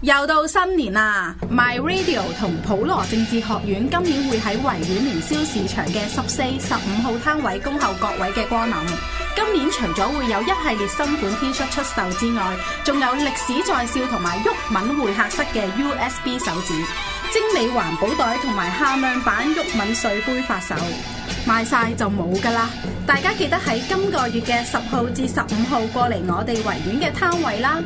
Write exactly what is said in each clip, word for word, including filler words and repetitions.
又到新年啦 ！My Radio 同普羅政治學院今年會喺維園年宵市場嘅十四、十五號攤位恭候各位嘅光臨。今年除咗會有一系列新款 T 恤出售之外，仲有歷史在笑同埋毓民會客室嘅 U S B 手指、精美環保袋同埋限量版毓民水杯發售，賣晒就冇㗎啦！大家記得喺今個月嘅十號至十五號過嚟我哋維園嘅攤位啦！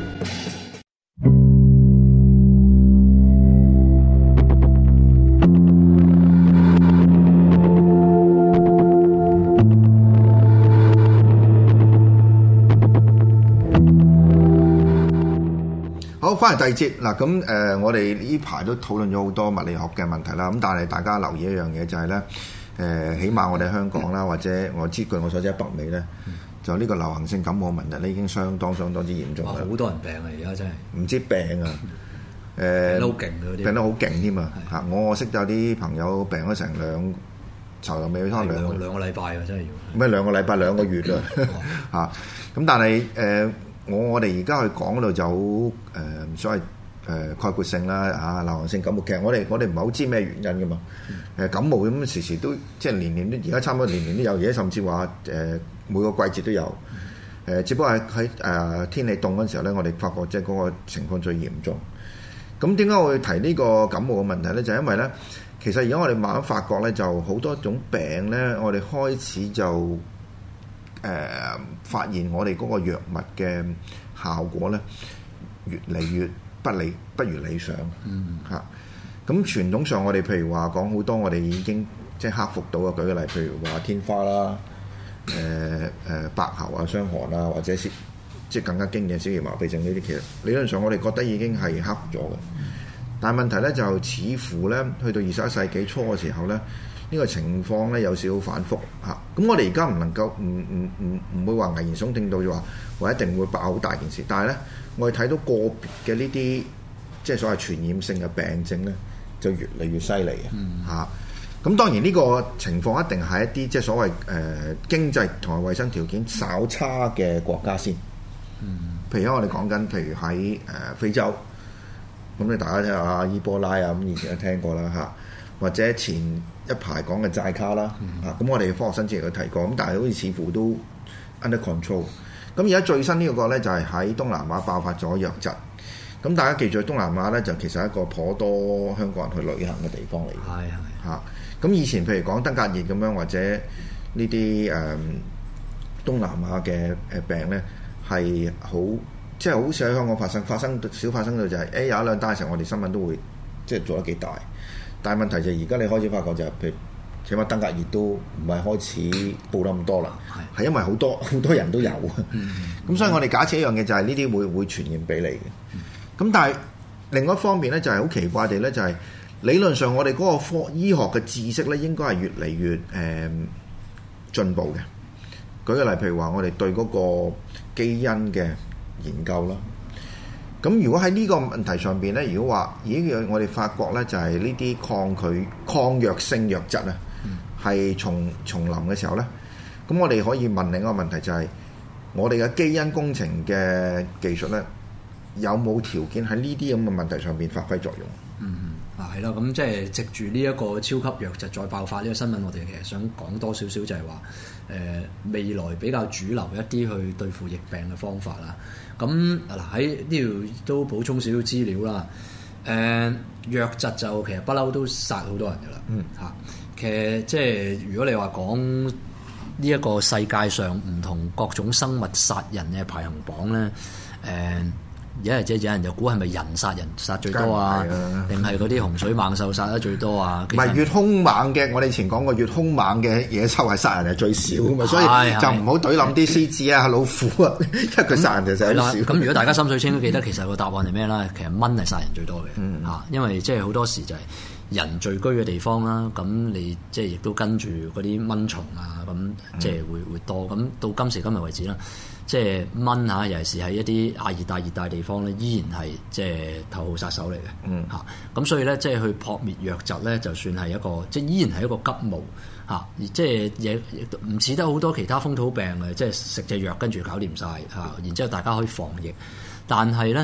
好，翻嚟第二節嗱，咁誒、呃，我哋呢排都討論咗好多物理學嘅問題啦。咁但係大家留意一樣嘢就係、是、咧，誒、呃，起碼我哋香港啦，或者我知據我所知喺北美咧，嗯、就呢個流行性感冒問題咧已經相當相當之嚴重啦。好多人病啊！而家真係唔知病啊，誒、呃， 病得好勁嗰啲，病得好勁添啊！嚇，我我識有啲朋友病咗成兩頭又未去湯兩兩個禮拜啊，真係要咩兩個禮拜兩個月啊嚇！咁但係誒。呃我我哋而家去講嗰度就好誒、呃，所謂誒、呃、概括性啦嚇，流行性感冒其實我哋我哋唔係好知咩原因噶嘛。誒、嗯、感冒咁時時都即係年年都而家差唔多年年都有，而家甚至話誒、呃、每個季節都有。誒、呃、只不過係喺誒天氣凍嗰陣時候咧，我哋發覺即係嗰個情況最嚴重。咁點解我會提呢個感冒嘅問題咧？就係、因為咧，其實而家我哋慢慢發覺咧，就好多種病咧，我哋開始就。誒、呃、發現我哋嗰個藥物嘅效果咧，越嚟越不理不如理想嚇。咁、嗯啊、傳統上我哋譬如話講好多，我哋已經即係克服到嘅。舉個例，譬如話天花啦、誒、呃、誒、呃、白喉啊、傷寒啊，或者係即係更加經典小兒麻痹症呢啲，其實理論上我哋覺得已經係克服咗嘅。嗯、但係問題咧就似乎咧，去到二十一世紀初嘅時候咧。呢個情況咧有少少反覆嚇，咁、啊、我哋而家唔能夠唔唔唔唔會話危言聳聽到就話話一定會爆好大件事，但係咧我哋睇到個別嘅呢啲即係所謂傳染性嘅病症咧，就越嚟越犀利嘅嚇。咁、嗯啊、當然呢個情況一定係一啲即係所謂誒、呃、經濟同埋衞生條件稍差嘅國家先。嗯，譬如我哋講緊，譬如喺誒、呃、非洲，咁你大家聽下伊波拉啊，咁以前都聽過啦嚇、啊，或者前一排講嘅寨卡啦，嚇咁、嗯啊、我哋科學新知亦都提過，咁但係好似似乎都 under control。咁而家最新呢個咧就係喺東南亞爆發咗瘧疾。咁大家記住，東南亞咧就其實係一個頗多香港人去旅行嘅地方嚟嘅。係係嚇。咁、啊、以前譬如講登革熱咁樣，或者呢啲誒東南亞嘅誒病咧係好，即係好少喺香港發生，發生少發生到就係、是、誒、欸、有一兩單嘅時候，我哋新聞都會即係做得幾大。但係問題就係而家你開始發覺就係、是，譬如起碼登革熱都唔係開始報得咁多啦，係因為好多好多人都有，咁、嗯、所以我哋假設一樣嘢就係呢啲會會傳染俾你嘅。咁、嗯、但係另外一方面咧就係好奇怪地咧就係、是、理論上我哋嗰個科醫學嘅知識咧應該係越嚟越誒、嗯、進步嘅。舉個例，譬如話我哋對嗰個基因嘅研究啦。咁如果喺呢個問題上邊咧，如果話咦我哋發覺咧就係呢啲抗拒抗藥性瘧疾啊，係重重臨嘅時候咧，咁我哋可以問另一個問題就係、是、我哋嘅基因工程嘅技術咧，有冇條件喺呢啲咁嘅問題上邊發揮作用？ 嗯啊係啦，咁即係藉住呢一個超級瘧疾再爆發呢個新聞，我哋其實想講多少少就係話誒未來比較主流一啲去對付疫病嘅方法啦。咁嗱喺呢度都補充少少資料啦。誒、呃、瘧疾就其實不嬲都殺好多人噶啦。嗯嚇，其實即係如果你話講呢一個世界上唔同各種生物殺人嘅排行榜咧，誒、呃。有人即係有人就估係咪人殺人殺最多啊？定係嗰啲洪水猛獸殺得最多啊？ 唔係越兇猛嘅，我哋以前講過越兇猛嘅野獸係殺人係最少嘅嘛，所以就唔好懟冧啲獅子啊、老虎啊，因為佢殺人就實係少。 咁如果大家心水清都記得，其實個答案係咩啦？其實蚊係殺人最多嘅嚇，嗯、因為即係好多時就係人聚居嘅地方啦。咁你即係亦都跟住嗰啲蚊蟲啊，咁即係會會多。咁到今時今日為止啦。即係蚊嚇，尤其是喺一啲亞熱帶、熱帶地方咧，依然係即係頭號殺手嚟嘅。嗯嚇，咁所以咧，即係去撲滅瘧疾咧，就算係一個，即係依然係一個急務嚇。而即係嘢唔似得好多其他風土病嘅，即係食隻藥跟住搞掂晒嚇，然之後大家可以防疫。但係咧，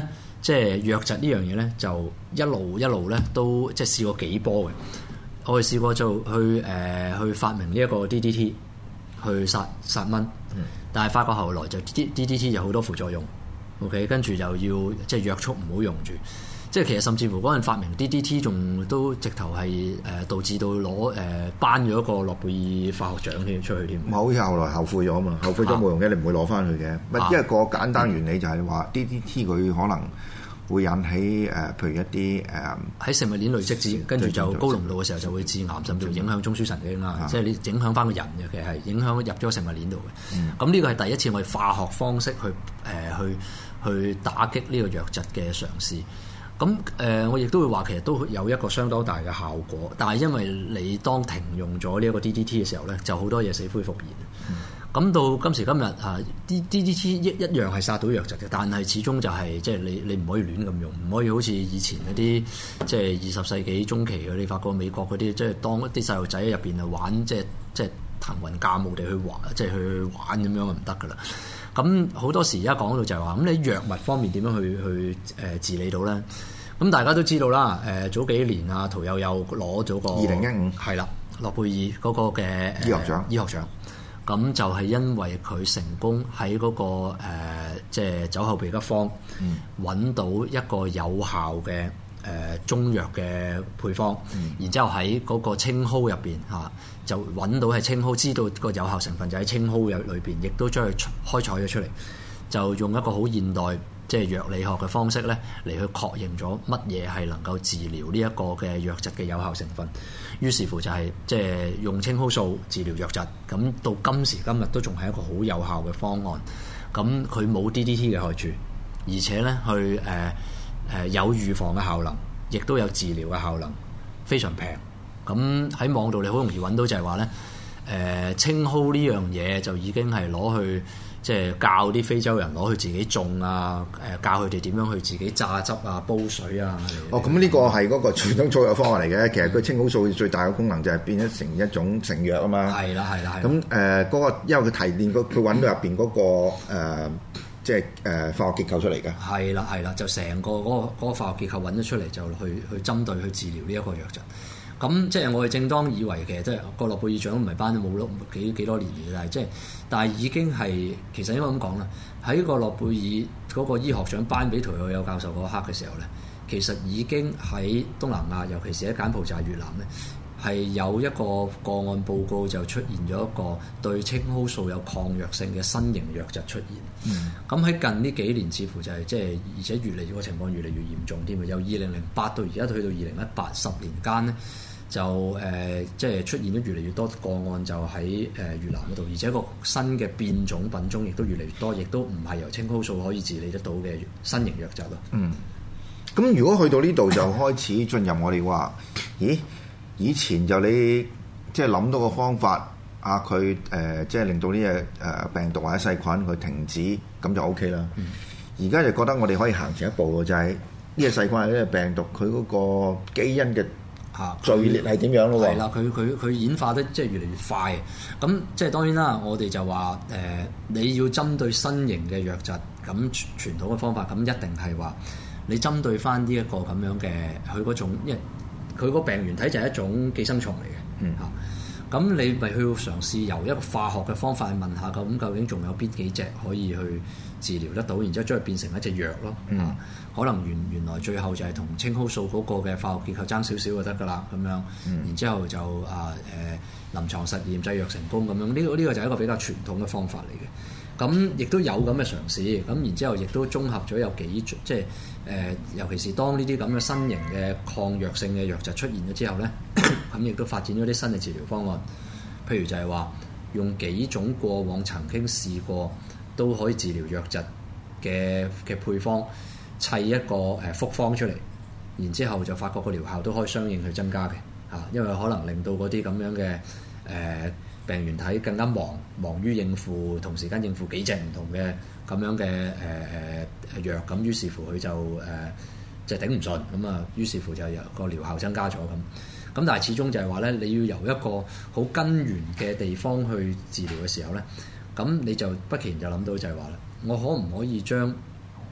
即係瘧疾呢樣嘢咧，就一路一路咧都即係試過幾波嘅。我哋試過就去誒、呃、去發明呢一個 D D T 去殺殺蚊，嗯、但係發覺後來就 D D T 有好多副作用。OK， 跟住就要即係約束唔好用住。即係其實甚至乎嗰陣發明 D D T 仲都直頭係誒導致到攞誒頒咗一個諾貝爾化學獎添出去添。 好似後來後悔咗啊嘛，後悔咗冇用嘅，你唔會攞翻去嘅。啊、因為個簡單原理就係話 D D T 佢可能會引起誒、呃，譬如一啲誒喺食物鏈累積至，跟住就高濃度嘅時候就會致癌，甚至乎影響中樞神經啦。啊、即係你影響翻個人嘅，其實係影響入咗食物鏈度嘅。咁呢、嗯、個係第一次我哋化學方式去誒、呃、去去打擊呢個瘧疾嘅嘗試。咁誒、呃，我亦都會話其實都有一個相當大嘅效果，但係因為你當停用咗呢一個 D D T 嘅時候咧，就好多嘢死灰復燃。咁、嗯、到今時今日啊，D D T 一一樣係殺到瘧疾嘅，但係始終就係、是、即係你你唔可以亂咁用，唔可以好似以前嗰啲即係二十世紀中期嘅，你發覺美國嗰啲即係當啲細路仔入邊啊玩，即係即係騰雲駕霧地去玩，即係去玩咁樣就唔得噶啦。咁好多時而家講到就係話，咁你藥物方面點樣去去誒、呃、治理到咧？咁大家都知道啦，誒、呃、早幾年啊，屠呦呦攞咗個二零一五係啦諾貝爾嗰個嘅、呃、 醫學獎，醫學獎。咁就係因為佢成功喺嗰、那個、呃、即係酒後鼻急方揾、嗯、到一個有效嘅誒、呃、中藥嘅配方，嗯、然之後喺嗰個青蒿入邊嚇就揾到係青蒿，知道個有效成分就喺青蒿入裏邊，亦都將佢開採咗出嚟，就用一個好現代即係藥理學嘅方式咧嚟去確認咗乜嘢係能夠治療呢一個嘅瘧疾嘅有效成分。於是乎就係即係用青蒿素治療瘧疾，咁到今時今日都仲係一個好有效嘅方案。咁佢冇 D D T 嘅害處，而且咧去誒誒、呃呃、有預防嘅效能，亦都有治療嘅效能，非常平。咁喺網度你好容易揾到就係話咧，誒、呃、青蒿呢樣嘢就已經係攞去。即係教啲非洲人攞去自己種啊，誒教佢哋點樣去自己榨汁啊、煲水啊。 哦，咁呢個係嗰個傳統草藥方案嚟嘅。其實佢青蒿素最大嘅功能就係變咗成一種成藥啊嘛。係啦，係啦。咁誒嗰個因為佢提煉佢揾到入邊嗰個、呃、即係誒、呃、化學結構出嚟嘅。係啦，係啦，就成個嗰、嗰個嗰個化學結構揾咗出嚟，就去去針對去治療呢一個瘧疾。咁即係我哋正當以為其實即係個諾貝爾獎唔係頒咗冇咯幾幾多年嘅，但係即係但係已經係其實應該咁講啦。喺個諾貝爾嗰個醫學獎頒俾屠呦呦教授嗰刻嘅時候咧，其實已經喺東南亞，尤其是喺柬埔寨、越南咧，係有一個個案報告就出現咗一個對青蒿素有抗藥性嘅新型瘧疾出現。咁喺、嗯、近呢幾年，似乎就係即係而且越嚟越個情況越嚟越嚴重添啊！由二零零八到而家去到二零一八十年間咧。就誒、呃，即係出現咗越嚟越多個案，就喺誒越南嗰度，而且個新嘅變種品種亦都越嚟越多，亦都唔係由青蒿素可以治理得到嘅新型瘧疾咯。嗯，咁如果去到呢度就開始進入我哋話，咦？以前就你即係諗到個方法啊，佢誒、呃、即係令到呢隻誒病毒或者細菌佢停止，咁就 O K 啦。而家、嗯、就覺得我哋可以行前一步嘅，就係呢隻細菌或者呢隻病毒，佢嗰個基因嘅。嚇，序列係點樣咯？係啦，佢佢佢演化得即係越嚟越快。咁即係當然啦，我哋就話誒、呃，你要針對新型嘅瘧疾，咁傳統嘅方法，咁一定係話你針對翻呢一個咁樣嘅佢嗰種，因為佢個病原體就係一種寄生蟲嚟嘅。嗯。嚇，咁你咪去嘗試由一個化學嘅方法去問下，咁究竟仲有邊幾隻可以去治療得到，然之後將佢變成一隻藥咯。嗯。啊，可能原原來最後就係同青蒿素嗰個嘅化學結構爭少少就得㗎啦，咁樣，嗯、然之後就啊誒臨床實驗製藥成功咁樣，呢、這個呢、這個就係一個比較傳統嘅方法嚟嘅。咁亦都有咁嘅嘗試，咁然之後亦都綜合咗有幾即係誒、呃，尤其是當呢啲咁嘅新型嘅抗藥性嘅瘧疾出現咗之後咧，咁亦都發展咗啲新嘅治療方案，譬如就係話用幾種過往曾經試過都可以治療瘧疾嘅嘅配方。砌一個誒複方出嚟，然之後就發覺個療效都可以相應去增加嘅嚇，因為可能令到嗰啲咁樣嘅誒、呃、病原體更加忙，忙於應付同時間應付幾隻唔同嘅咁樣嘅誒誒藥，咁於是乎佢就誒即係頂唔順，咁啊於是乎就有個療效增加咗咁。咁但係始終就係話咧，你要由一個好根源嘅地方去治療嘅時候咧，咁你就不期然就諗到就係話咧，我可唔可以將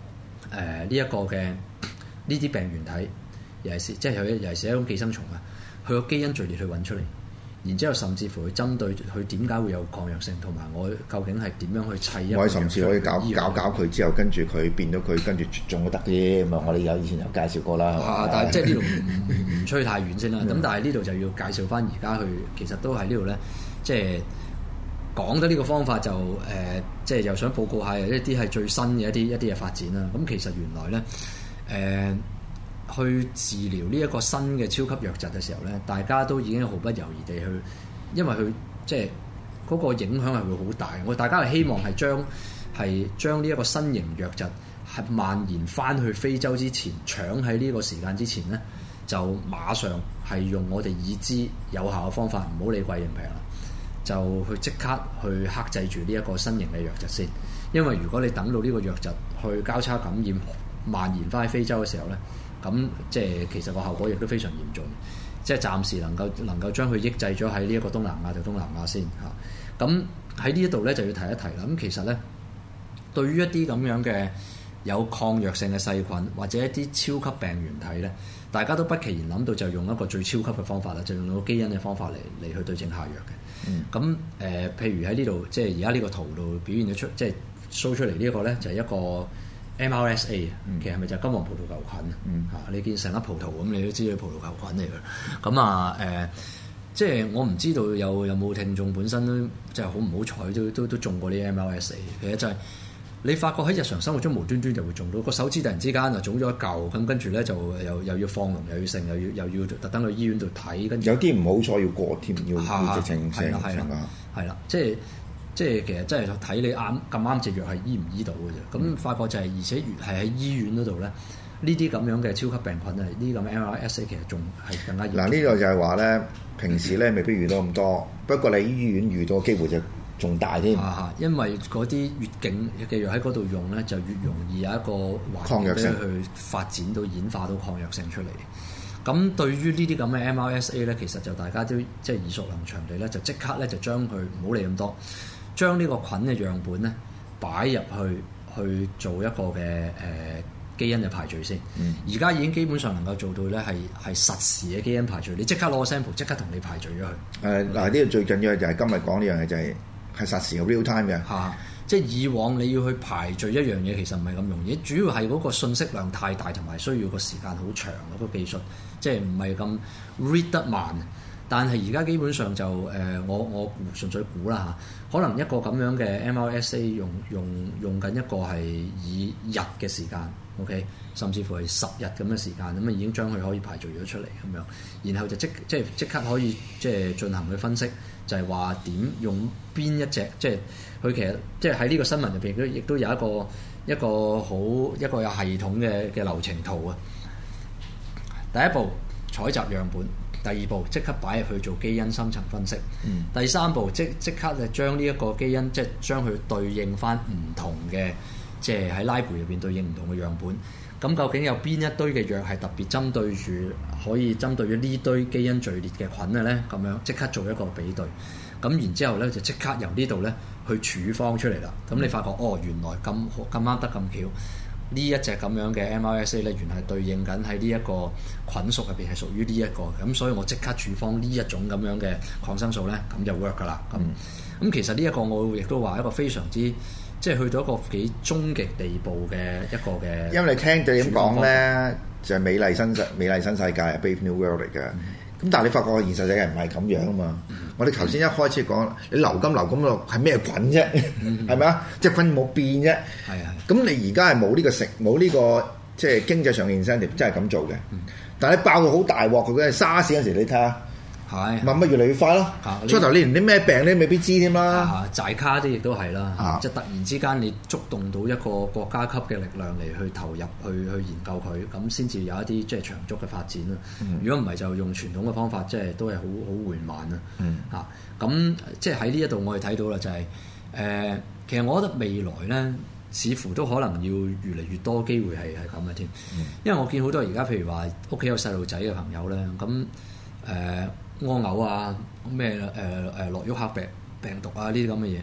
呢一個嘅呢啲病原體，尤其是即係尤其是一種寄生蟲啊，佢個基因序列去揾出嚟。然之後，甚至乎去針對佢點解會有抗藥性，同埋我究竟係點樣去砌一個藥， 我甚至可以搞搞搞佢之後，跟住佢變咗佢，跟住絕種都得啲咁啊！我哋有以前有介紹過啦。 啊！但係即係呢度唔唔吹太遠先啦。咁但係呢度就要介紹翻而家去，其實都喺呢度咧，即係講得呢個方法就誒、呃，即係又想報告下一啲係最新嘅一啲一啲嘅發展啦。咁其實原來咧誒。呃去治療呢一個新嘅超級瘧疾嘅時候咧，大家都已經毫不猶豫地去，因為佢即係嗰個影響係會好大。我大家係希望係將係將呢一個新型瘧疾係蔓延翻去非洲之前，搶喺呢個時間之前咧，就馬上係用我哋已知有效嘅方法，唔好理貴定平啦，就去即刻去克制住呢一個新型嘅瘧疾先。因為如果你等到呢個瘧疾去交叉感染蔓延翻去非洲嘅時候咧，咁即係其實個效果亦都非常嚴重，即係暫時能夠能夠將佢抑制咗喺呢一個東南亞就東南亞先嚇。咁喺呢一度咧就要提一提啦。咁其實咧，對於一啲咁樣嘅有抗藥性嘅細菌或者一啲超級病原體咧，大家都不期然諗到就用一個最超級嘅方法啦，就用到基因嘅方法嚟嚟去對症下藥嘅。咁誒、嗯呃，譬如喺呢度，即係而家呢個圖度表現咗出，即係 show 出嚟呢一個咧，就係一個。M R S A 其實係咪就係金黃葡萄球菌？嗯、啊，你見成粒葡萄咁，你都知道葡萄球菌嚟嘅。咁啊誒、呃，即係我唔知道有有冇聽眾本身都即係好唔好彩，都都都中過啲 M R S A。其實就係你發覺喺日常生活中無端端就會中到個手指突然之間就腫咗一嚿，咁跟住咧就又又要放膿，又要剩，又要又要特登去醫院度睇，跟住有啲唔好彩要過添，要要直情成成啊， 係啦，即係。即係其實真係睇你啱咁啱隻藥係醫唔醫到嘅啫。咁、嗯、發覺就係、是，而且越係喺醫院嗰度咧，呢啲咁樣嘅超級病菌啊，呢啲咁嘅 M R S A 其實仲係更加嚴重。嗱， 呢個就係話咧，平時咧未必遇到咁多，不過你醫院遇到嘅機會就仲大添。 啊，因為嗰啲越勁嘅藥喺嗰度用咧，就越容易有一個環境去發展到演化到抗藥性出嚟。咁對於呢啲咁嘅 M R S A 咧，其實就大家都即係耳熟能詳地咧，就即刻咧就將佢唔好理咁多。將呢個菌嘅樣本咧擺入去去做一個嘅誒、呃、基因嘅排序先。而家、嗯、已經基本上能夠做到咧係係實時嘅基因排序，你即刻攞個 sample 即刻同你排序咗佢。誒嗱， 呢個最緊要就係今日講呢樣嘢就係係實時嘅 real time 嘅。 嚇，即係以往你要去排序一樣嘢其實唔係咁容易，主要係嗰個信息量太大同埋需要個時間好長嗰、嗰個技術，即係唔係咁 read 得慢。但係而家基本上就誒、呃，我我估純粹估啦嚇，可能一個咁樣嘅 M R S A 用用用緊一個係以日嘅時間 ，OK， 甚至乎係十日咁嘅時間，咁啊已經將佢可以排序咗出嚟咁樣，然後就即即係即刻可以即係進行去分析，就係話點用邊一隻，即係佢其實即係喺呢個新聞入邊都亦都有一個一個好一個有系統嘅嘅流程圖啊。第一步採集樣本。第二步即刻擺入去做基因深層分析。嗯、第三步即即刻就將呢一個基因即係將佢對應翻唔同嘅，即係喺 library 入邊對應唔同嘅樣本。咁究竟有邊一堆嘅藥係特別針對住可以針對咗呢堆基因序列嘅菌嘅咧？咁樣即刻做一個比對。咁然之後咧就即刻由呢度咧去處方出嚟啦。咁、嗯、你發覺哦，原來咁咁啱得咁巧。呢一隻咁樣嘅 M R S A 咧，原來係對應緊喺呢一個菌屬入邊係屬於呢一個，咁所以我即刻處方呢一種咁樣嘅抗生素咧，咁就 work 噶啦。咁咁、嗯、其實呢一個我亦都話一個非常之即係去到一個幾終極地步嘅一個嘅。因為你聽到點講咧，就係美麗新世美麗新世界 Brave New World 嚟嘅。咁、嗯、但係你發覺現實世界唔係咁樣啊嘛。嗯、我哋頭先一開始講，你流金流金落係咩菌啫？係咪啊？即係菌冇變啫。係啊。咁你而家係冇呢個食冇呢個即係經濟上嘅 incentive 真係咁做嘅。嗯、但係你爆到好大鑊，佢嗰陣沙士嗰陣時，你睇下。係，慢慢越嚟越快咯。初頭你連啲咩病你未必知添啦。寨卡啲亦都係啦，啊、即係突然之間你觸動到一個國家級嘅力量嚟去投入去去研究佢，咁先至有一啲即係長足嘅發展啦。如果唔係就用傳統嘅方法，即係都係好好緩慢啦。嚇、嗯，咁、啊、即係喺呢一度我哋睇到啦、就係，就係誒，其實我覺得未來咧，似乎都可能要越嚟越多機會係係咁嘅添。嗯、因為我見好多而家譬如話屋企有細路仔嘅朋友咧，咁誒。呃屙嘔啊，咩誒誒諾沃克病病毒啊呢啲咁嘅嘢，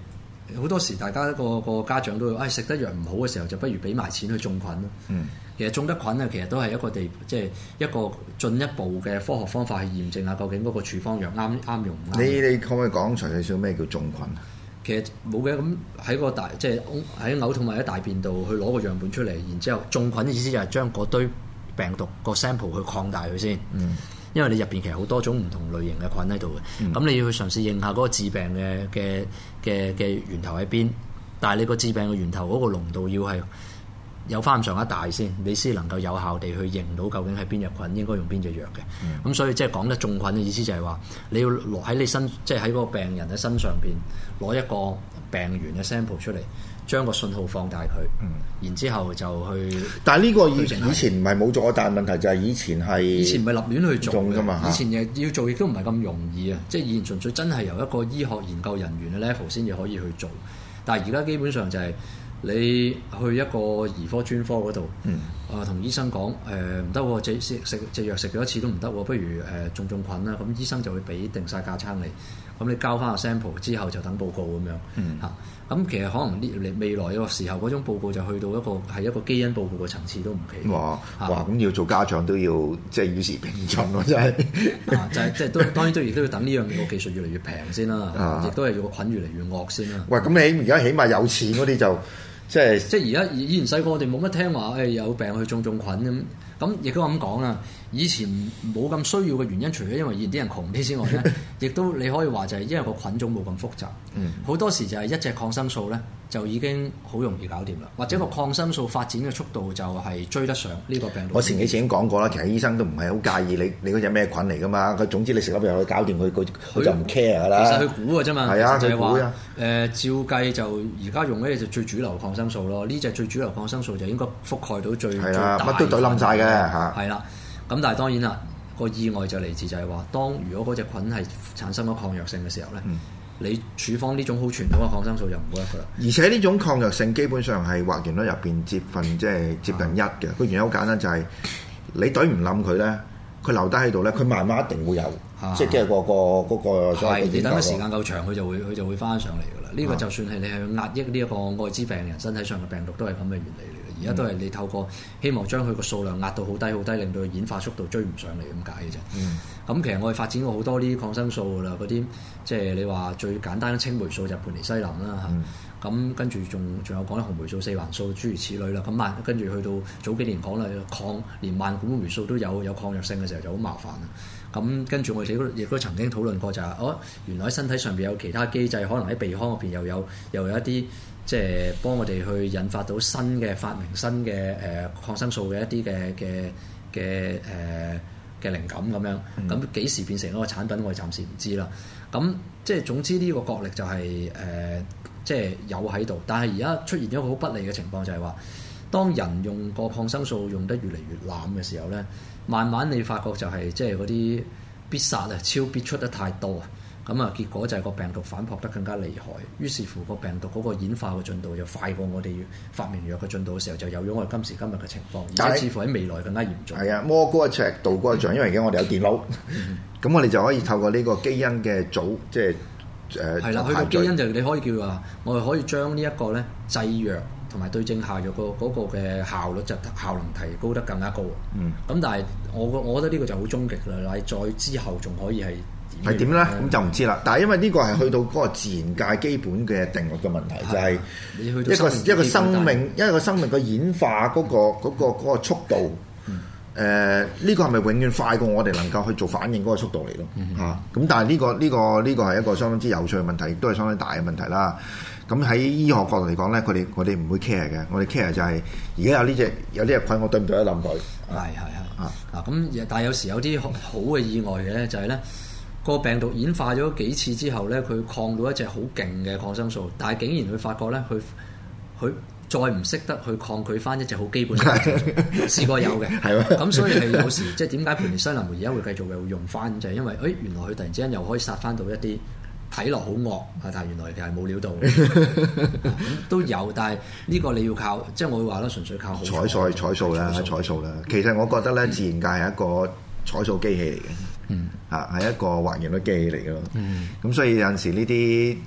好多時大家個個家長都會，唉食得藥唔好嘅時候，就不如俾埋錢去種菌咯。嗯，其實種得菌啊，其實都係一個地，即係一個進一步嘅科學方法去驗證下究竟嗰個處方藥啱啱用唔啱。 你你可唔可以講詳細少咩叫種菌啊？ 其實冇嘅，咁喺個大即係喺嘔吐物喺大便度去攞個樣本出嚟，然之後種菌嘅意思就係將嗰堆病毒個 sample 去擴大佢先。嗯。因為你入邊其實好多種唔同類型嘅菌喺度嘅，咁、嗯、你要去嘗試認下嗰個致病嘅嘅嘅嘅源頭喺邊，但係你個致病嘅源頭嗰個濃度要係有翻咁上下大先，你先能夠有效地去認到究竟係邊隻菌應該用邊隻藥嘅。咁、嗯、所以即係講得種菌嘅意思就係話，你要攞喺你身，即係喺嗰個病人嘅身上邊攞一個病原嘅 sample 出嚟。將個信號放大佢，嗯、然之後就去。但係呢個以以前唔係冇做，但係問題就係以前係以前唔係立亂去做㗎嘛。以前嘅要做亦都唔係咁容易啊！即係以前純粹真係由一個醫學研究人員嘅 level 先至可以去做。但係而家基本上就係你去一個兒科專科嗰度，嗯、啊同醫生講誒唔得喎，隻食食隻藥食咗一次都唔得喎，不如誒、呃、種種菌啦。咁醫生就會俾定晒價撐你。咁你交翻個 sample 之後就等報告咁樣嚇。嗯咁其實可能呢未來個時候嗰種報告就去到一個係一個基因報告嘅層次都唔奇。哇！ 哇！咁要做家長都要即係與時並進喎，真係。 啊，就係即係都當然都亦都要等呢樣嘢個技術越嚟越平先啦，亦都係要個菌越嚟越惡先啦。 喂，咁你而家起碼有錢嗰啲就即係即係而家以前細個我哋冇乜聽話誒有病去種種菌咁，咁亦都咁講啦。以前冇咁需要嘅原因，除咗因為以前啲人窮啲之外咧，亦都你可以話就係因為個菌種冇咁複雜，好、嗯、多時就係一隻抗生素咧就已經好容易搞掂啦，或者個抗生素發展嘅速度就係追得上呢個病毒。 我前幾次已經講過啦，其實醫生都唔係好介意你你嗰隻咩菌嚟噶嘛，佢總之你食粒藥去搞掂佢，佢佢就唔 care 噶啦。 其實佢估嘅啫嘛， 係啊， 就係話誒啊、 照計就而家用咧就最主流抗生素咯，呢隻最主流抗生素就應該覆蓋到最係啦，乜、啊、都懟冧晒嘅嚇。 係啦，咁但係當然啦。個意外就嚟自就係話，當如果嗰隻菌係產生咗抗藥性嘅時候咧，嗯、你處方呢種好傳統嘅抗生素就唔 work 噶啦。 而且呢種抗藥性基本上係或然率入邊接近即係接近一嘅。個、啊、原因好簡單，就係你懟唔冧佢咧，佢留低喺度咧，佢慢慢一定會有，啊、即係即係個個嗰個。係你等個時間夠長，佢就會佢就會翻上嚟噶啦。呢、啊、個就算係你係壓抑呢一個艾滋病人身體上嘅病毒，都係咁嘅原理嚟。而家都係你透過希望將佢個數量壓到好低好低，令到佢演化速度追唔上嚟咁解嘅啫。咁、嗯、其實我哋發展過好多呢啲抗生素啦，嗰啲即係你話最簡單嘅青霉素就盤尼西林啦嚇。咁、嗯、跟住仲仲有講咧紅霉素、四環素諸如此類啦。咁慢跟住去到早幾年講啦，抗連萬古霉素都有有抗藥性嘅時候就好麻煩啦。咁跟住我哋亦都亦都曾經討論過就係、是，哦原來喺身體上邊有其他機制，可能喺鼻腔入邊又有又有一啲。即係幫我哋去引發到新嘅發明新嘅誒、呃、抗生素嘅一啲嘅嘅嘅誒嘅靈感咁樣，咁幾、嗯、時變成一個產品我哋暫時唔知啦。咁即係總之呢個角力就係、是、誒、呃、即係有喺度，但係而家出現咗一個好不利嘅情況就係話，當人用個抗生素用得越嚟越濫嘅時候咧，慢慢你發覺就係、是、即係嗰啲必殺啊超必出得太多啊！咁啊，結果就係個病毒反撲得更加厲害，於是乎個病毒嗰個演化嘅進度就快過我哋發明藥嘅進度嘅時候，就有咗我哋今時今日嘅情況，而且似乎喺未來更加嚴重。係啊， 魔高一尺，道高一丈，因為而家我哋有電腦，咁、嗯、我哋就可以透過呢個基因嘅組，即係誒。係啦，佢個基因就你可以叫話，我哋可以將呢一個咧製藥同埋對症下藥個嗰個嘅效率就效能提高得更加高。嗯。咁但係我我覺得呢個就好終極啦，你再之後仲可以係。 係點咧？咁就唔知啦。但係因為呢個係去到嗰個自然界基本嘅定律嘅問題，嗯、就係一個一個生命一個生命嘅演化嗰、嗰個嗰、嗰個嗰個、速度。誒、嗯，呢、呃呢個係咪永遠快過我哋能夠去做反應嗰個速度嚟咯？嚇、嗯！咁、啊、但係呢、呢個呢、呢個呢、呢個係一個相當之有趣嘅問題，亦都係相當大嘅問題啦。咁喺醫學角度嚟講咧，佢哋我哋唔會 care 嘅。我哋 care 就係而家有呢隻有呢隻菌，我對唔對得冧佢？係係係啊！嗱咁，但係有時有啲好嘅意外嘅咧，就係咧。個病毒演化咗幾次之後咧，佢抗到一隻好勁嘅抗生素，但係竟然佢發覺咧，佢佢再唔識得去抗拒翻一隻好基本嘅，試過有嘅，係咯。咁所以係有時即係點解盤尼西林而家會繼續又用翻，就係、是、因為誒、哎、原來佢突然之間又可以殺翻到一啲睇落好惡啊，但係原來其實冇料到嘅，都有。但係呢個你要靠，即係我會話啦，純粹靠好彩數彩數啦，彩數啦。其實我覺得咧，自然界係一個彩數機器嚟嘅。嗯，啊，係一個還原率機器嚟嘅咯。嗯，咁所以有陣時呢啲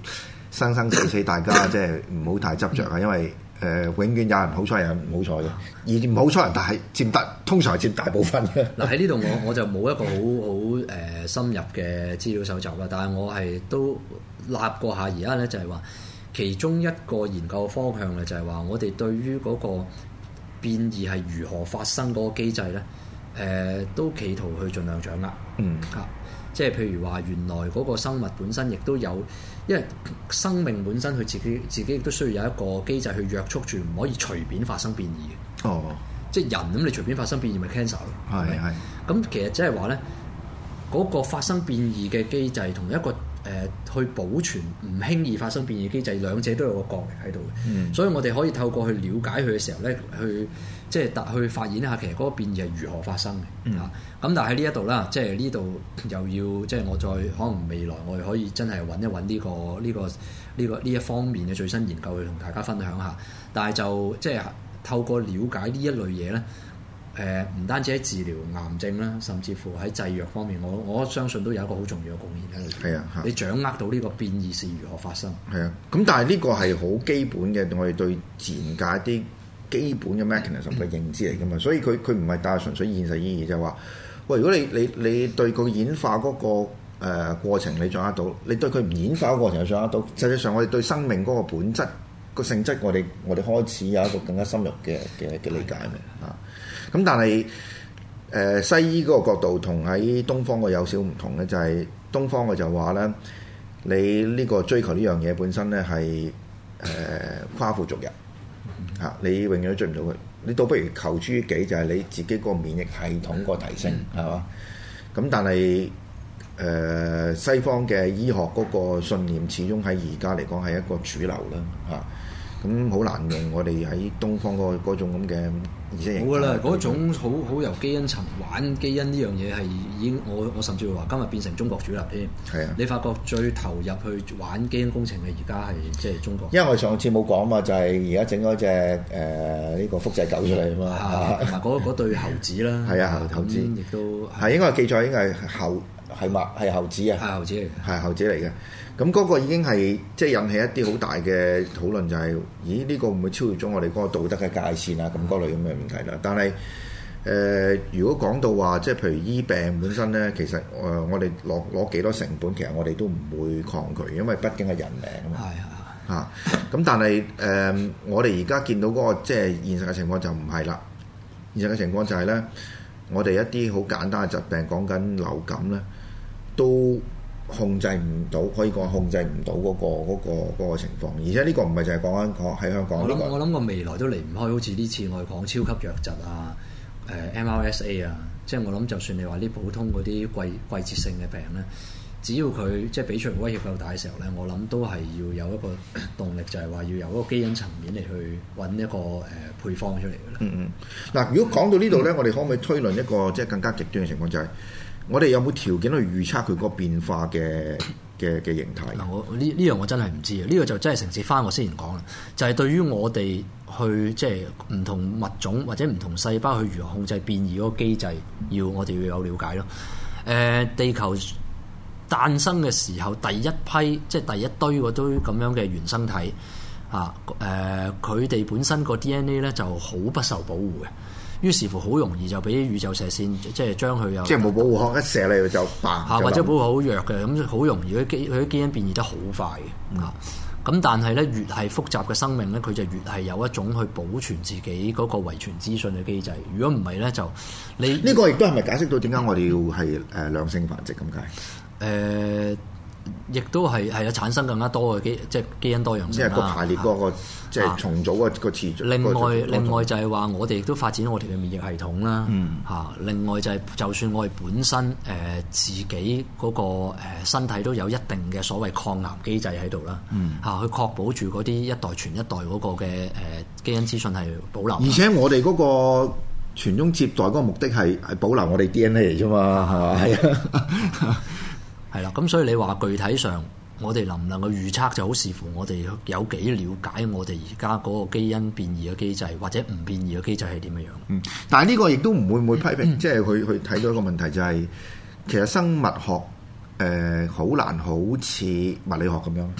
生生死死大家即係唔好太執着啊，因為誒、呃、永遠有人好彩，有人唔好彩嘅，而唔好彩人但係佔得通常係佔大部分嘅。 嗱喺呢度我我就冇一個好好誒深入嘅資料搜集啦，但係我係都立過下而家咧就係話，其中一個研究方向咧就係話，我哋對於嗰個變異係如何發生嗰個機制咧，誒、呃、都企圖去盡量掌握。 嗯， 嚇，即係譬如話，原來嗰個生物本身亦都有，因為生命本身佢自己自己亦都需要有一個機制去約束住，唔可以隨便發生變異嘅。 哦， 即係人咁，你隨便發生變異咪 cancer 咯。 係係。 咁其實即係話咧，嗰、那個發生變異嘅機制同一個誒、呃、去保存唔輕易發生變異機制，兩者都有個角力喺度嘅。嗯、所以我哋可以透過去了解佢嘅時候咧，去即係去發現一下其實嗰個變異係如何發生嘅。嚇、嗯，咁、啊、但係喺呢一度啦，即係呢度又要即係我再可能未來我哋可以真係揾一揾呢、這個呢、這個呢、這個呢一方面嘅最新研究去同大家分享下。但係就即係透過了解呢一類嘢咧。誒唔、呃、單止喺治療癌症啦，甚至乎喺製藥方面，我我相信都有一個好重要嘅貢獻喺度。係啊，你掌握到呢個變異是如何發生？ 係啊，咁但係呢個係好基本嘅，我哋對自然界啲基本嘅 mechanism 嘅認知嚟㗎嘛。嗯、所以佢佢唔係帶純粹現實意義，就係、是、話，喂，如果你你你對個演化嗰、那個誒、呃、過程你掌握到，你對佢唔演化嘅過程又掌握到，實際上我哋對生命嗰個本質、個性質我，我哋我哋開始有一個更加深入嘅嘅嘅理解嘅啊。咁但係誒、呃、西醫嗰個角度同喺東方嘅有少唔同咧，就係、是、東方嘅就話咧，你呢個追求呢樣嘢本身咧係誒跨乎族人嚇、啊，你永遠都追唔到佢。你倒不如求諸於己，就係、是、你自己個免疫系統個提升係嘛？咁、嗯、但係誒、呃、西方嘅醫學嗰個信念，始終喺而家嚟講係一個主流啦嚇。咁好難用我哋喺東方嗰嗰種咁嘅意識形態。冇㗎啦， 嗰種好好由基因層玩基因呢樣嘢係已經我我甚至會話今日變成中國主流添。係啊，你發覺最投入去玩基因工程嘅而家係即係中國。 因為我上次冇講嘛，就係而家整咗隻誒呢個複製狗出嚟啊嘛。 啊，同埋嗰嗰對猴子啦。 係啊，猴子亦都係應該記錯，應該係猴係嘛係猴子啊。 係猴子嚟嘅。 係猴子嚟嘅。咁嗰個已經係即係引起一啲好大嘅討論，就係、是、咦呢、這個會唔會超越咗我哋嗰個道德嘅界線啊？咁嗰類咁嘅問題啦。但係誒、呃，如果講到話即係譬如醫病本身咧，其實誒、呃、我哋攞攞幾多成本，其實我哋都唔會抗拒，因為畢竟係人命啊嘛。係係嚇。咁但係誒、呃，我哋而家見到嗰、那個即係現實嘅情況就唔係啦。現實嘅情況就係咧，我哋一啲好簡單嘅疾病，講緊流感咧，都控制唔到，可以講控制唔到嗰個嗰個嗰個情況，而且呢個唔係就係講緊講喺香港。 我諗我諗個未來都離唔開，好似呢次我哋講超級瘧疾啊，誒 M R S A 啊，即係我諗就算你話啲普通嗰啲季季節性嘅病咧，只要佢即係俾出嚟威脅夠大嘅時候咧，我諗都係要有一個動力，就係話要由嗰個基因層面嚟去揾一個誒配方出嚟嘅啦。嗯嗯。 嗱，如果講到呢度咧，嗯、我哋可唔可以推論一個即係更加極端嘅情況，就係、是？我哋有冇條件去預測佢個變化嘅嘅嘅形態？ 嗱，我呢呢樣我真係唔知啊！呢、這個就真係承接翻我先前講啦，就係、是、對於我哋去即係唔同物種或者唔同細胞去如何控制變異嗰個機制，要我哋要有了解咯。誒、呃，地球誕生嘅時候，第一批即係第一堆嗰堆咁樣嘅原生體啊，誒、呃，佢哋本身個 D N A 咧就好不受保護嘅。於是乎好容易就俾宇宙射線即係將佢有即係冇保護殼一射嚟就爆嚇，或者保護好弱嘅，咁好容易佢基佢啲基因變異得好快嘅嚇。咁、嗯、但係咧越係複雜嘅生命咧，佢就越係有一種去保存自己嗰個遺傳資訊嘅機制。如果唔係咧，就你呢個亦都係咪解釋到點解我哋要係誒兩性繁殖咁解？誒、 呃，亦都係係有產生更加多嘅基即係基因多樣性， 即係個排列嗰、那個。即係重組個個次序。 另外另外就係話，我哋亦都發展我哋嘅免疫系統啦。嚇、嗯，另外就係就算我哋本身誒、呃、自己嗰、那個、呃、身體都有一定嘅所謂抗癌機制喺度啦。嚇、嗯，去確保住嗰啲一代傳一代嗰個嘅誒、呃、基因資訊係保留。 而且我哋嗰個傳宗接代嗰個目的係係保留我哋 D N A 嚟啫嘛，係嘛？係啊， 係啦。咁所以你話具體上，我哋能唔能夠預測就好視乎我哋有幾了解我哋而家嗰個基因變異嘅機制，或者唔變異嘅機制係點樣樣？ 嗯，但係呢個亦都唔會唔會批評，嗯、即係去去睇到一個問題就係、是，其實生物學誒好、呃、難好似物理學咁樣。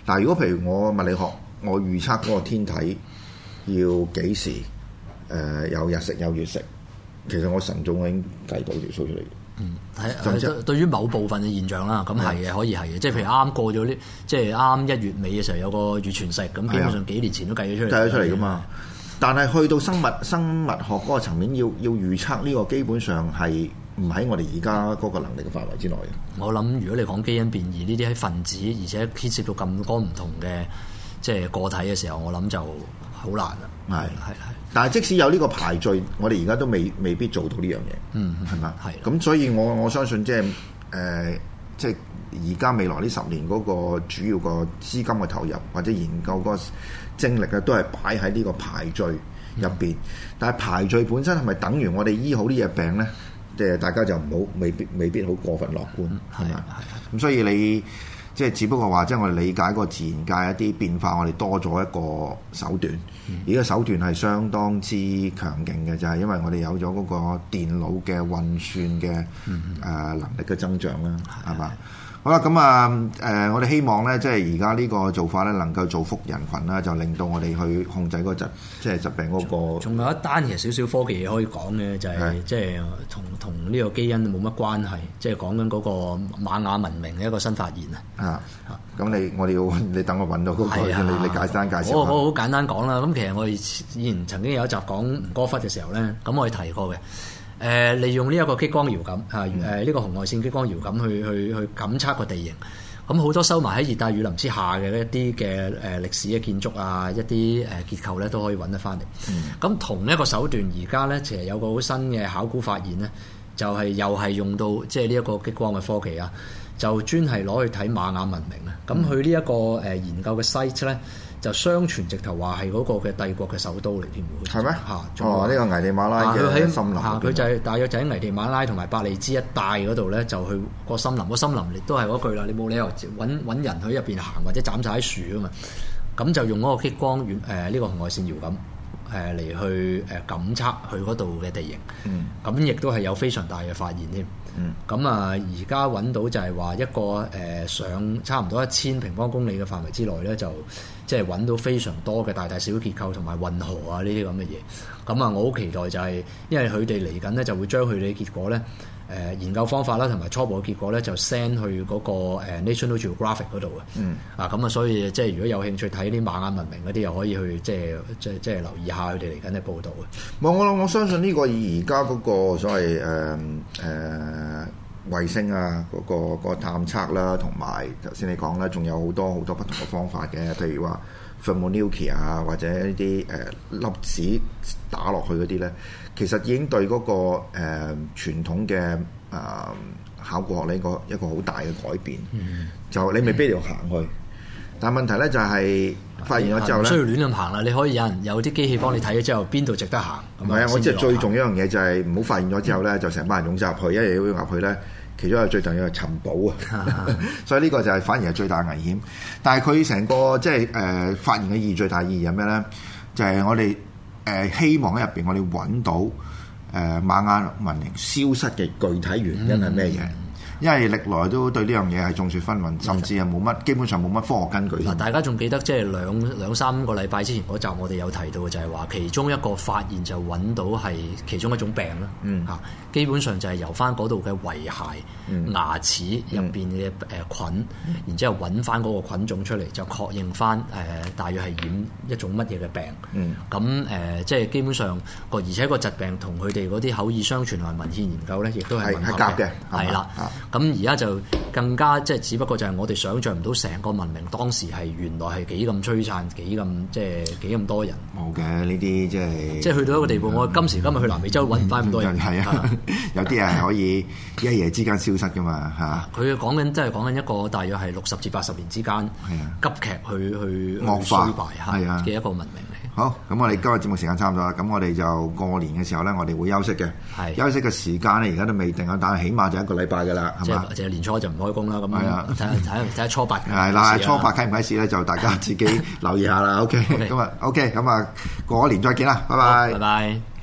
但係如果譬如我物理學，我預測嗰個天體要幾時誒、呃、有日食有月食，其實我晨早已經計到條數出嚟。 嗯，係係對於某部分嘅現象啦，咁係嘅，可以係嘅。即係譬如啱啱過咗呢，即係啱一月尾嘅時候有個月全食，咁基本上幾年前都計咗出嚟。計咗出嚟噶嘛？但係去到生物生物學嗰個層面，要要預測呢個基本上係唔喺我哋而家嗰個能力嘅範圍之內嘅。我諗如果你講基因變異呢啲喺分子，而且牽涉到咁多唔同嘅即係個體嘅時候，我諗就好難啦。係係係。但係即使有呢個排序，我哋而家都未未必做到呢樣嘢。嗯，係嘛？係。咁所以我我相信即係誒，即係而家未來呢十年嗰個主要個資金嘅投入或者研究個精力咧，都係擺喺呢個排序入邊。嗯、但係排序本身係咪等於我哋醫好呢隻病咧？即係大家就唔好未必未必好過分樂觀，係嘛？係。咁所以你。即係只不過話，即係我哋理解個自然界一啲變化，我哋多咗一個手段。嗯、而個手段係相當之強勁嘅，就係、是、因為我哋有咗嗰個電腦嘅運算嘅誒、嗯呃、能力嘅增長啦，係嘛？好啦，咁啊誒，我哋希望咧，即係而家呢個做法咧，能夠造福人群啦，就令到我哋去控制嗰疾，即係疾病嗰、那個。仲有一單其實少少科技嘢可以講嘅，就係、是、即係同同呢個基因冇乜關係，即係講緊嗰個瑪雅文明嘅一個新發現啊！啊，咁你我哋要你等我揾到嗰、那個，啊、你你簡單介紹。我我好簡單講啦，咁其實我哋以前曾經有一集講吳哥窟嘅時候咧，咁我哋提過嘅。誒、呃、利用呢一個激光遙感嚇，誒呢個紅外線激光遙感去去去感測個地形，咁好多收埋喺熱帶雨林之下嘅一啲嘅誒歷史嘅建築啊，一啲誒結構咧都可以揾得翻嚟。咁、嗯、同一個手段而家咧，其實有個好新嘅考古發現咧，就係、是、又係用到即係呢一個激光嘅科技啊，就專係攞去睇瑪雅文明啊。咁佢呢一個誒研究嘅 site 咧。就相傳直頭話係嗰個嘅帝國嘅首都嚟添喎，係咩？嚇！哦，呢、這個危地馬拉嘅森林，佢就係、是、大約就喺危地馬拉同埋伯利茲一帶嗰度咧，就去個森林。個森林亦都係嗰句啦，你冇理由揾揾人去入邊行或者斬晒啲樹啊嘛。咁就用嗰個激光遠誒呢個紅外線遙感誒嚟、呃、去誒感測佢嗰度嘅地形。嗯，咁亦都係有非常大嘅發現添。嗯，咁啊，而家揾到就係話一個誒、呃、上差唔多一千平方公里嘅範圍之內咧，就即係揾到非常多嘅大大小小結構同埋運河啊呢啲咁嘅嘢。咁啊，我好期待就係、是，因為佢哋嚟緊咧就會將佢哋嘅結果咧，誒、呃、研究方法啦同埋初步嘅結果咧就 send 去嗰個 National Geographic 嗰度嘅。嗯。啊，咁啊，所以即係如果有興趣睇啲瑪雅文明嗰啲，又可以去即係即係即係留意下佢哋嚟緊嘅報導嘅。冇，我我相信呢個而家嗰個所謂誒誒。呃呃衛星啊，嗰、那個那個探測啦，同埋頭先你講啦，仲有好多好多不同嘅方法嘅，譬如話 thermonuclear 啊，或者呢啲誒粒子打落去嗰啲咧，其實已經對嗰、那個誒、呃、傳統嘅誒、呃、考古學呢個一個好大嘅改變。嗯、就你未必要行去，嗯、但係問題咧就係、是、發現咗之後咧，唔需要亂咁行啦，你可以有人有啲機器幫你睇咗之後，邊度值得行。唔係啊，我即係最重要一樣嘢就係唔好發現咗之後咧，嗯、就成班人湧入去，一日要入去咧。其中一個最重要係尋寶啊，所以呢個就係反而係最大危險。但係佢成個即係誒發現嘅意義最大意義係咩咧？就係、是、我哋誒、呃、希望喺入邊我哋揾到誒、呃、瑪雅文明消失嘅具體原因係咩嘢？嗯、因為歷來都對呢樣嘢係眾說紛紜，甚至係冇乜基本上冇乜科學根據。嗱，大家仲記得即係兩兩三個禮拜之前嗰集我哋有提到嘅就係話其中一個發現就揾到係其中一種病啦。嗯，嚇。基本上就係由翻嗰度嘅遺骸、嗯、牙齒入邊嘅誒菌，嗯、然之後揾翻嗰個菌種出嚟，就確認翻誒、呃、大約係染一種乜嘢嘅病。咁誒、嗯呃、即係基本上個，而且個疾病同佢哋嗰啲口耳相傳同埋文獻研究咧，亦都係吻合嘅。係啦，咁而家就更加即係，只不過就係我哋想像唔到成個文明當時係原來係幾咁璀璨，幾咁即係幾咁多人。冇嘅呢啲即係即係去到一個地步，嗯、我今時今日去南美洲揾唔翻咁多人。係、嗯、啊。有啲人係可以一夜之間消失噶嘛嚇，佢講緊即係講緊一個大約係六十至八十年之間，係啊，急劇去去惡化係啊嘅一個文明嚟。好，咁我哋今日節目時間差唔多啦，咁我哋就過年嘅時候咧，我哋會休息嘅，係休息嘅時間咧，而家都未定啊，但係起碼就一個禮拜噶啦，係嘛？即係年初就唔開工啦，咁係啊，睇下睇下睇下初八係啦，初八開唔開始咧，就大家自己留意下啦。OK，咁啊 OK，咁啊過咗年再見啦，拜拜，拜拜。